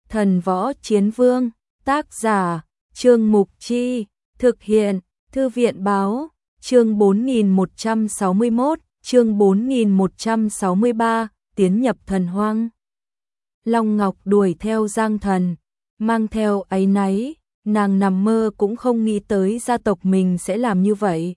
Thần Võ Chiến Vương, tác giả, Trương Mục Chi, thực hiện, Thư viện Báo, chương 4161, chương 4163, tiến nhập thần hoang. Long Ngọc đuổi theo Giang Thần, mang theo áy náy, nàng nằm mơ cũng không nghĩ tới gia tộc mình sẽ làm như vậy.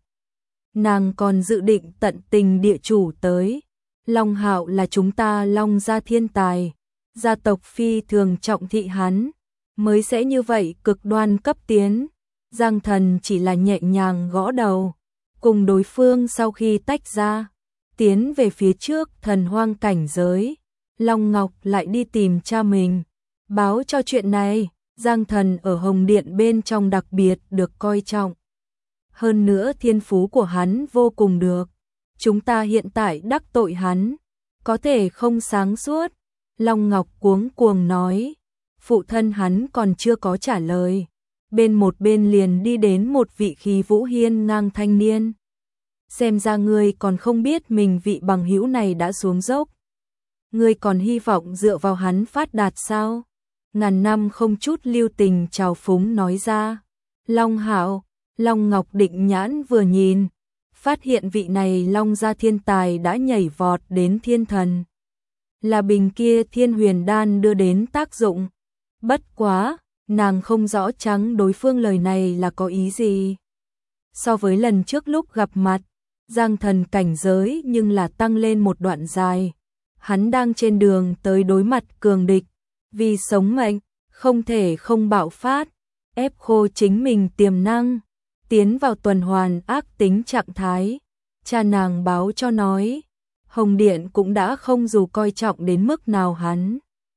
Nàng còn dự định tận tình địa chủ tới. Long Hạo là chúng ta Long gia thiên tài, gia tộc phi thường trọng thị hắn, mới sẽ như vậy cực đoan cấp tiến. Giang Thần chỉ là nhẹ nhàng gõ đầu, cùng đối phương sau khi tách ra, tiến về phía trước thần hoang cảnh giới. Long Ngọc lại đi tìm cha mình, báo cho chuyện này. Giang Thần ở Hồng Điện bên trong đặc biệt được coi trọng. Hơn nữa thiên phú của hắn vô cùng được. Chúng ta hiện tại đắc tội hắn, có thể không sáng suốt. Long Ngọc cuống cuồng nói. Phụ thân hắn còn chưa có trả lời. Một bên liền đi đến một vị khí vũ hiên ngang thanh niên. Xem ra ngươi còn không biết mình vị bằng hữu này đã xuống dốc. Ngươi còn hy vọng dựa vào hắn phát đạt sao? Ngàn năm không chút lưu tình trào phúng nói ra. Long Hạo, Long Ngọc định nhãn vừa nhìn, phát hiện vị này Long gia thiên tài đã nhảy vọt đến thiên thần. Là bình kia thiên huyền đan đưa đến tác dụng. Bất quá, nàng không rõ chắn đối phương lời này là có ý gì. So với lần trước lúc gặp mặt, Giang Thần cảnh giới nhưng là tăng lên một đoạn dài. Hắn đang trên đường tới đối mặt cường địch. Vì sống mệnh, không thể không bạo phát, ép khô chính mình tiềm năng, tiến vào tuần hoàn ác tính trạng thái. Cha nàng báo cho nói, Hồng Điện cũng đã không dù coi trọng đến mức nào hắn.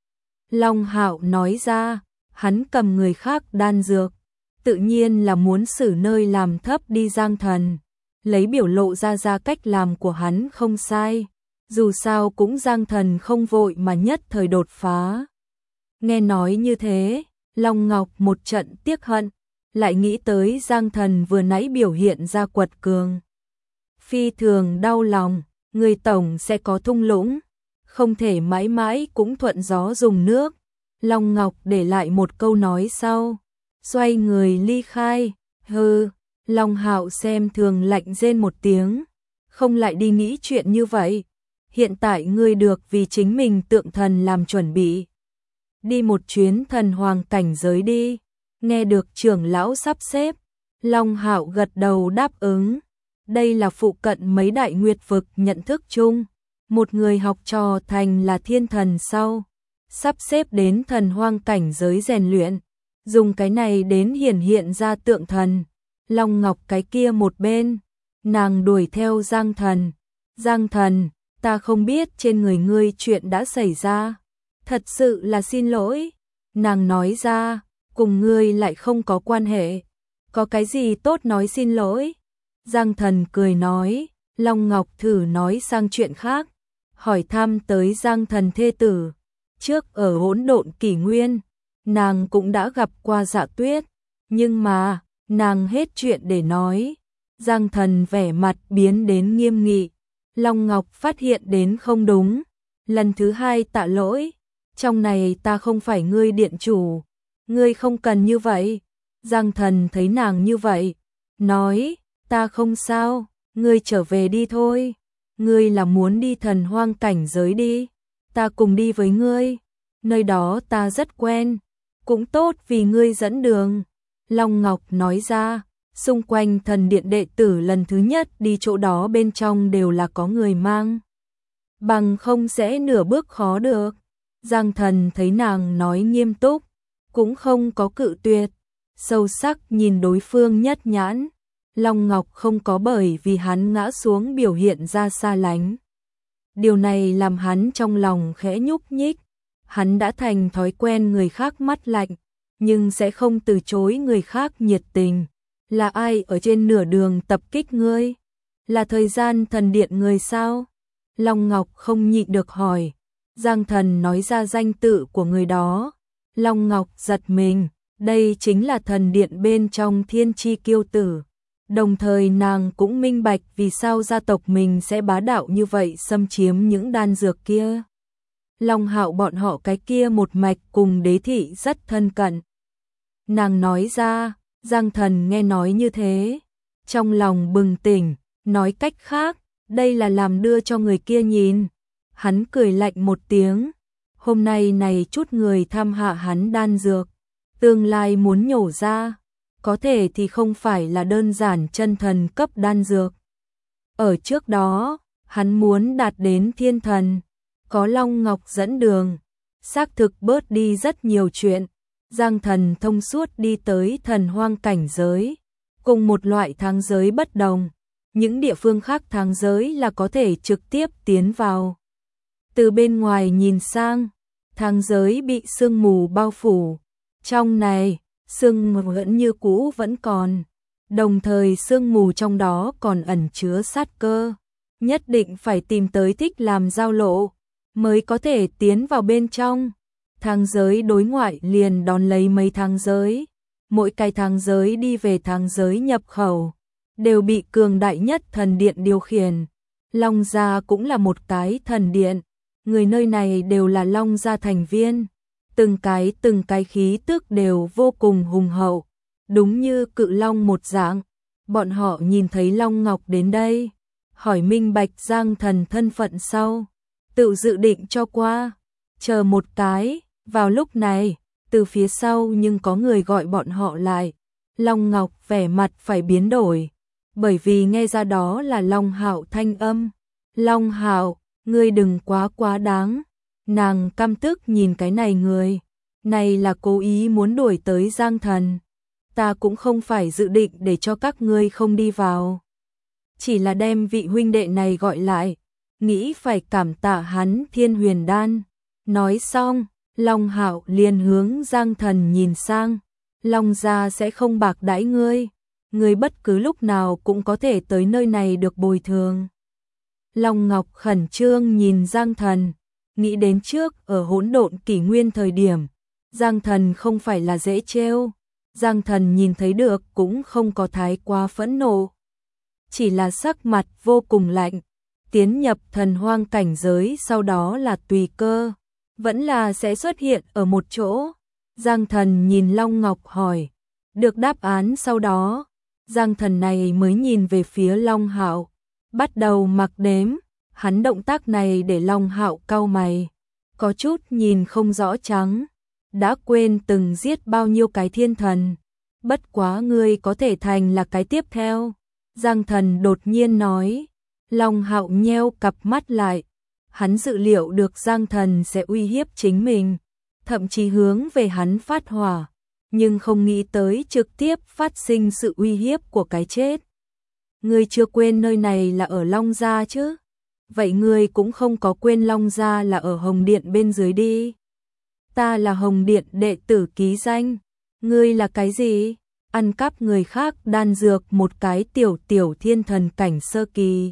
Long Hạo nói ra, hắn cầm người khác đan dược, tự nhiên là muốn xử nơi làm thấp đi Giang Thần, lấy biểu lộ ra cách làm của hắn không sai, dù sao cũng Giang Thần không vội mà nhất thời đột phá. Nghe nói như thế, Long Ngọc một trận tiếc hận, lại nghĩ tới Giang Thần vừa nãy biểu hiện ra quật cường. Phi thường đau lòng, người tổng sẽ có thung lũng, không thể mãi mãi cũng thuận gió dùng nước. Long Ngọc để lại một câu nói sau, xoay người ly khai. Hừ, Long Hạo xem thường lạnh rên một tiếng, không lại đi nghĩ chuyện như vậy. Hiện tại ngươi được vì chính mình tượng thần làm chuẩn bị. Đi một chuyến thần hoàng cảnh giới đi. Nghe được trưởng lão sắp xếp, Long Hạo gật đầu đáp ứng. Đây là phụ cận mấy đại nguyệt vực nhận thức chung. Một người học trò thành là thiên thần sau, sắp xếp đến thần hoang cảnh giới rèn luyện. Dùng cái này đến hiển hiện ra tượng thần. Long Ngọc cái kia một bên, nàng đuổi theo Giang Thần. Giang Thần, ta không biết trên người ngươi chuyện đã xảy ra. Thật sự là xin lỗi. Nàng nói ra, cùng ngươi lại không có quan hệ. Có cái gì tốt nói xin lỗi. Giang Thần cười nói. Long Ngọc thử nói sang chuyện khác, hỏi thăm tới Giang Thần thê tử. Trước ở Hỗn Độn Kỷ Nguyên, nàng cũng đã gặp qua Dạ Tuyết, nhưng mà nàng hết chuyện để nói. Giang Thần vẻ mặt biến đến nghiêm nghị. Long Ngọc phát hiện đến không đúng, lần thứ hai tạ lỗi. Trong này ta không phải ngươi điện chủ, ngươi không cần như vậy. Giang Thần thấy nàng như vậy, nói, ta không sao, ngươi trở về đi thôi. Ngươi là muốn đi thần hoang cảnh giới đi, ta cùng đi với ngươi, nơi đó ta rất quen, cũng tốt vì ngươi dẫn đường. Long Ngọc nói ra, xung quanh thần điện đệ tử lần thứ nhất đi chỗ đó bên trong đều là có người mang, bằng không sẽ nửa bước khó được. Giang Thần thấy nàng nói nghiêm túc, cũng không có cự tuyệt, sâu sắc nhìn đối phương nhất nhãn. Long Ngọc không có bởi vì hắn ngã xuống biểu hiện ra xa lánh. Điều này làm hắn trong lòng khẽ nhúc nhích. Hắn đã thành thói quen người khác mắt lạnh, nhưng sẽ không từ chối người khác nhiệt tình. Là ai ở trên nửa đường tập kích ngươi? Là thời gian thần điện người sao? Long Ngọc không nhịn được hỏi. Giang Thần nói ra danh tự của người đó. Long Ngọc giật mình, đây chính là thần điện bên trong thiên chi kiêu tử. Đồng thời nàng cũng minh bạch vì sao gia tộc mình sẽ bá đạo như vậy xâm chiếm những đan dược kia. Long Hạo bọn họ cái kia một mạch cùng đế thị rất thân cận. Nàng nói ra, Giang Thần nghe nói như thế, trong lòng bừng tỉnh, nói cách khác, đây là làm đưa cho người kia nhìn. Hắn cười lạnh một tiếng, hôm nay này chút người tham hạ hắn đan dược, tương lai muốn nhổ ra, có thể thì không phải là đơn giản chân thần cấp đan dược. Ở trước đó, hắn muốn đạt đến thiên thần, có Long Ngọc dẫn đường, xác thực bớt đi rất nhiều chuyện. Giang Thần thông suốt đi tới thần hoang cảnh giới, cùng một loại thang giới bất đồng, những địa phương khác thang giới là có thể trực tiếp tiến vào. Từ bên ngoài nhìn sang, thang giới bị sương mù bao phủ, trong này, sương mù vẫn như cũ vẫn còn, đồng thời sương mù trong đó còn ẩn chứa sát cơ, nhất định phải tìm tới thích làm giao lộ, mới có thể tiến vào bên trong. Thang giới đối ngoại liền đón lấy mấy thang giới, mỗi cái thang giới đi về thang giới nhập khẩu, đều bị cường đại nhất thần điện điều khiển. Long gia cũng là một cái thần điện, người nơi này đều là Long gia thành viên, từng cái khí tức đều vô cùng hùng hậu, đúng như cự long một dạng. Bọn họ nhìn thấy Long Ngọc đến đây, hỏi minh bạch Giang Thần thân phận sau, tự dự định cho qua, chờ một cái. Vào lúc này, từ phía sau nhưng có người gọi bọn họ lại. Long Ngọc vẻ mặt phải biến đổi, bởi vì nghe ra đó là Long Hạo thanh âm. Long Hạo, ngươi đừng quá đáng. Nàng căm tức nhìn cái này người, này là cố ý muốn đuổi tới Giang Thần. Ta cũng không phải dự định để cho các ngươi không đi vào, chỉ là đem vị huynh đệ này gọi lại, nghĩ phải cảm tạ hắn Thiên Huyền Đan. Nói xong, Long Hạo liền hướng Giang Thần nhìn sang, Long gia sẽ không bạc đãi ngươi, ngươi bất cứ lúc nào cũng có thể tới nơi này được bồi thường. Long Ngọc khẩn trương nhìn Giang Thần, nghĩ đến trước ở hỗn độn kỷ nguyên thời điểm, Giang Thần không phải là dễ trêu. Giang Thần nhìn thấy được cũng không có thái quá phẫn nộ, chỉ là sắc mặt vô cùng lạnh. Tiến nhập thần hoang cảnh giới sau đó là tùy cơ, vẫn là sẽ xuất hiện ở một chỗ. Giang Thần nhìn Long Ngọc hỏi, được đáp án sau đó, Giang Thần này mới nhìn về phía Long Hạo, bắt đầu mặc đếm. Hắn động tác này để Long Hạo cau mày, có chút nhìn không rõ trắng, đã quên từng giết bao nhiêu cái thiên thần, bất quá ngươi có thể thành là cái tiếp theo. Giang Thần đột nhiên nói. Long Hạo nheo cặp mắt lại, hắn dự liệu được Giang Thần sẽ uy hiếp chính mình, thậm chí hướng về hắn phát hỏa, nhưng không nghĩ tới trực tiếp phát sinh sự uy hiếp của cái chết. Ngươi chưa quên nơi này là ở Long gia chứ? Vậy ngươi cũng không có quên Long gia là ở Hồng Điện bên dưới đi. Ta là Hồng Điện đệ tử ký danh. Ngươi là cái gì? Ăn cắp người khác đan dược một cái tiểu thiên thần cảnh sơ kỳ.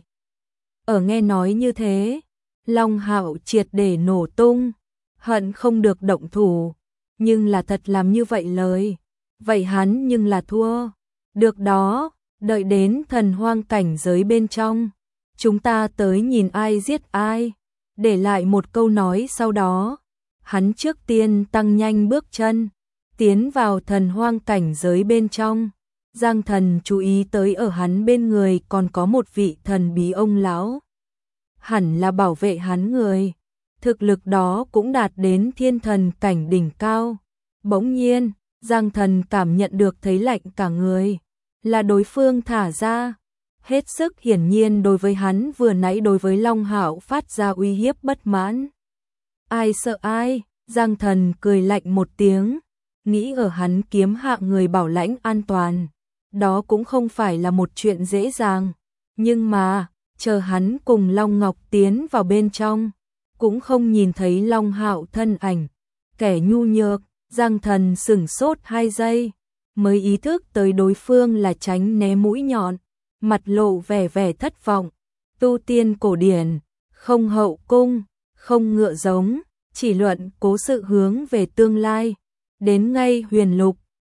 Ở nghe nói như thế, Long Hạo triệt để nổ tung, hận không được động thủ, nhưng là thật làm như vậy lời, vậy hắn nhưng là thua. Được đó, đợi đến thần hoang cảnh giới bên trong, chúng ta tới nhìn ai giết ai. Để lại một câu nói sau đó, hắn trước tiên tăng nhanh bước chân, tiến vào thần hoang cảnh giới bên trong. Giang Thần chú ý tới ở hắn bên người còn có một vị thần bí ông lão, hẳn là bảo vệ hắn người, thực lực đó cũng đạt đến thiên thần cảnh đỉnh cao. Bỗng nhiên, Giang Thần cảm nhận được thấy lạnh cả người, là đối phương thả ra, hết sức hiển nhiên đối với hắn vừa nãy đối với Long Hạo phát ra uy hiếp bất mãn. Ai sợ ai? Giang Thần cười lạnh một tiếng, nghĩ ở hắn kiếm hạ người bảo lãnh an toàn, đó cũng không phải là một chuyện dễ dàng, nhưng mà chờ hắn cùng Long Ngọc tiến vào bên trong, cũng không nhìn thấy Long Hạo thân ảnh, kẻ nhu nhược. Giang Thần sửng sốt 2 giây, mới ý thức tới đối phương là tránh né mũi nhọn, mặt lộ vẻ thất vọng. Tu tiên cổ điển, không hậu cung, không ngựa giống, chỉ luận cố sự hướng về tương lai. Đến ngay huyền lục,